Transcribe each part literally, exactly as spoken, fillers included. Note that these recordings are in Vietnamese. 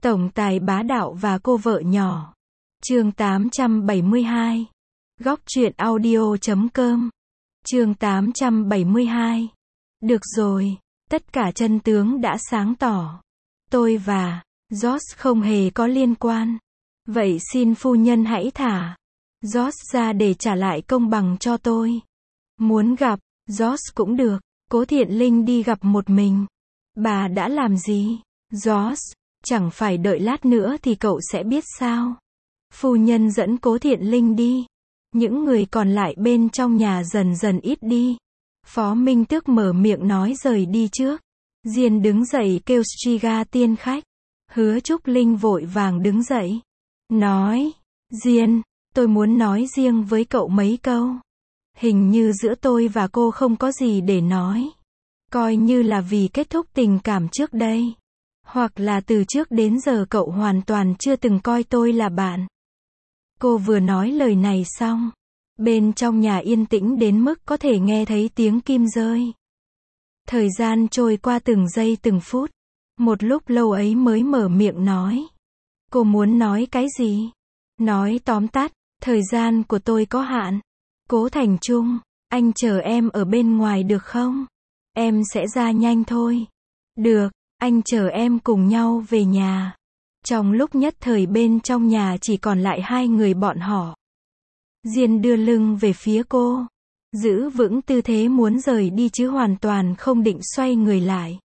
Tổng tài bá đạo và cô vợ nhỏ. Chương tám trăm bảy mươi hai. Góc truyện audio chấm com. Chương tám trăm bảy mươi hai. Được rồi, tất cả chân tướng đã sáng tỏ. Tôi và George không hề có liên quan. Vậy xin phu nhân hãy thả George ra để trả lại công bằng cho tôi. Muốn gặp George cũng được. Cố Thiện Linh đi gặp một mình. Bà đã làm gì? George, chẳng phải đợi lát nữa thì cậu sẽ biết sao? Phu nhân dẫn Cố Thiện Linh đi. Những người còn lại bên trong nhà dần dần ít đi. Phó Minh Tước mở miệng nói rời đi trước. Diên đứng dậy kêu Striga tiên khách. Hứa Trúc Linh vội vàng đứng dậy. Nói, Diên, tôi muốn nói riêng với cậu mấy câu. Hình như giữa tôi và cô không có gì để nói. Coi như là vì kết thúc tình cảm trước đây. Hoặc là từ trước đến giờ cậu hoàn toàn chưa từng coi tôi là bạn. Cô vừa nói lời này xong. Bên trong nhà yên tĩnh đến mức có thể nghe thấy tiếng kim rơi. Thời gian trôi qua từng giây từng phút. Một lúc lâu ấy mới mở miệng nói. Cô muốn nói cái gì? Nói tóm tắt, thời gian của tôi có hạn. Cố Thành Trung, anh chờ em ở bên ngoài được không? Em sẽ ra nhanh thôi. Được, anh chờ em cùng nhau về nhà. Trong lúc nhất thời bên trong nhà chỉ còn lại hai người bọn họ. Diên đưa lưng về phía cô. Giữ vững tư thế muốn rời đi chứ hoàn toàn không định xoay người lại.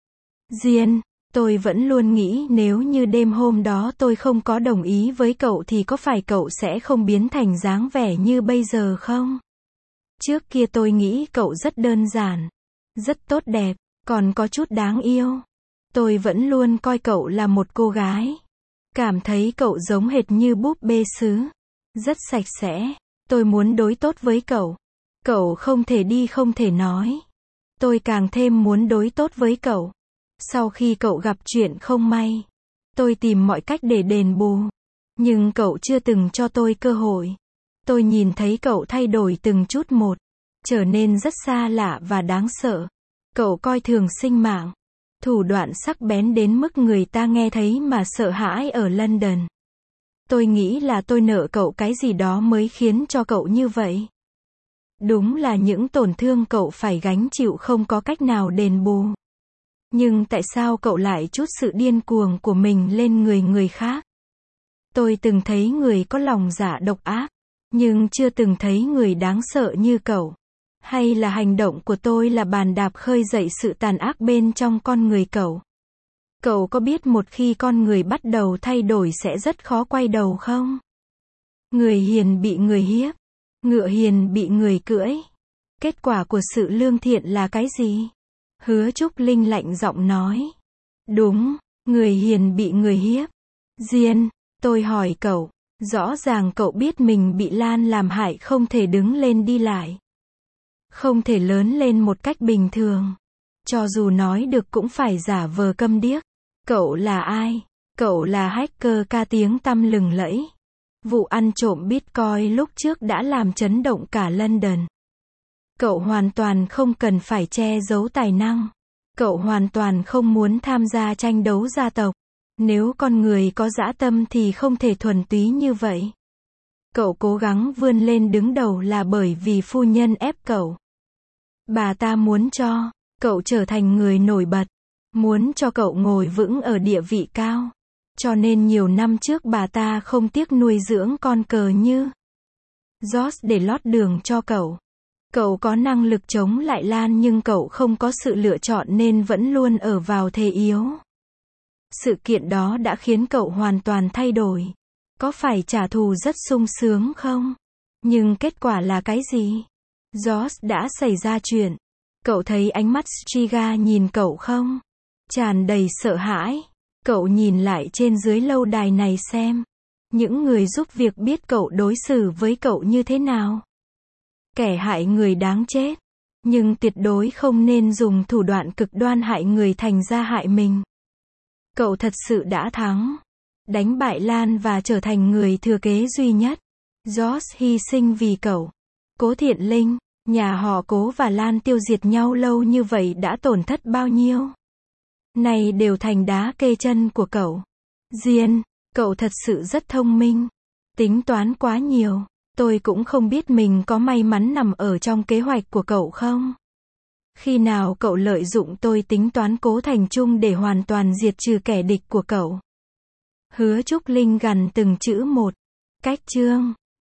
Diên, tôi vẫn luôn nghĩ nếu như đêm hôm đó tôi không có đồng ý với cậu thì có phải cậu sẽ không biến thành dáng vẻ như bây giờ không? Trước kia tôi nghĩ cậu rất đơn giản, rất tốt đẹp, còn có chút đáng yêu. Tôi vẫn luôn coi cậu là một cô gái. Cảm thấy cậu giống hệt như búp bê sứ. Rất sạch sẽ. Tôi muốn đối tốt với cậu. Cậu không thể đi không thể nói. Tôi càng thêm muốn đối tốt với cậu. Sau khi cậu gặp chuyện không may, tôi tìm mọi cách để đền bù. Nhưng cậu chưa từng cho tôi cơ hội. Tôi nhìn thấy cậu thay đổi từng chút một. Trở nên rất xa lạ và đáng sợ. Cậu coi thường sinh mạng. Thủ đoạn sắc bén đến mức người ta nghe thấy mà sợ hãi ở London. Tôi nghĩ là tôi nợ cậu cái gì đó mới khiến cho cậu như vậy. Đúng là những tổn thương cậu phải gánh chịu không có cách nào đền bù. Nhưng tại sao cậu lại trút sự điên cuồng của mình lên người người khác? Tôi từng thấy người có lòng dạ độc ác, nhưng chưa từng thấy người đáng sợ như cậu. Hay là hành động của tôi là bàn đạp khơi dậy sự tàn ác bên trong con người cậu? Cậu có biết một khi con người bắt đầu thay đổi sẽ rất khó quay đầu không? Người hiền bị người hiếp, ngựa hiền bị người cưỡi. Kết quả của sự lương thiện là cái gì? Hứa Trúc Linh lạnh giọng nói. Đúng, người hiền bị người hiếp. Diên, tôi hỏi cậu, rõ ràng cậu biết mình bị Lan làm hại không thể đứng lên đi lại. Không thể lớn lên một cách bình thường. Cho dù nói được cũng phải giả vờ câm điếc. Cậu là ai? Cậu là hacker ca tiếng tăm lừng lẫy. Vụ ăn trộm Bitcoin lúc trước đã làm chấn động cả London. Cậu hoàn toàn không cần phải che giấu tài năng. Cậu hoàn toàn không muốn tham gia tranh đấu gia tộc. Nếu con người có dã tâm thì không thể thuần túy như vậy. Cậu cố gắng vươn lên đứng đầu là bởi vì phu nhân ép cậu. Bà ta muốn cho cậu trở thành người nổi bật. Muốn cho cậu ngồi vững ở địa vị cao. Cho nên nhiều năm trước bà ta không tiếc nuôi dưỡng con cờ như George để lót đường cho cậu. Cậu có năng lực chống lại Lan nhưng cậu không có sự lựa chọn nên vẫn luôn ở vào thế yếu. Sự kiện đó đã khiến cậu hoàn toàn thay đổi. Có phải trả thù rất sung sướng không? Nhưng kết quả là cái gì? George đã xảy ra chuyện. Cậu thấy ánh mắt Striga nhìn cậu không? Tràn đầy sợ hãi. Cậu nhìn lại trên dưới lâu đài này xem. Những người giúp việc biết cậu đối xử với cậu như thế nào. Kẻ hại người đáng chết. Nhưng tuyệt đối không nên dùng thủ đoạn cực đoan hại người thành ra hại mình. Cậu thật sự đã thắng. Đánh bại Lan và trở thành người thừa kế duy nhất. George hy sinh vì cậu. Cố Thiện Linh, nhà họ Cố và Lan tiêu diệt nhau lâu như vậy đã tổn thất bao nhiêu? Này đều thành đá kê chân của cậu. Diên, cậu thật sự rất thông minh. Tính toán quá nhiều. Tôi cũng không biết mình có may mắn nằm ở trong kế hoạch của cậu không? Khi nào cậu lợi dụng tôi tính toán Cố Thành Trung để hoàn toàn diệt trừ kẻ địch của cậu? Hứa Trúc Linh gằn từng chữ một. Cách chương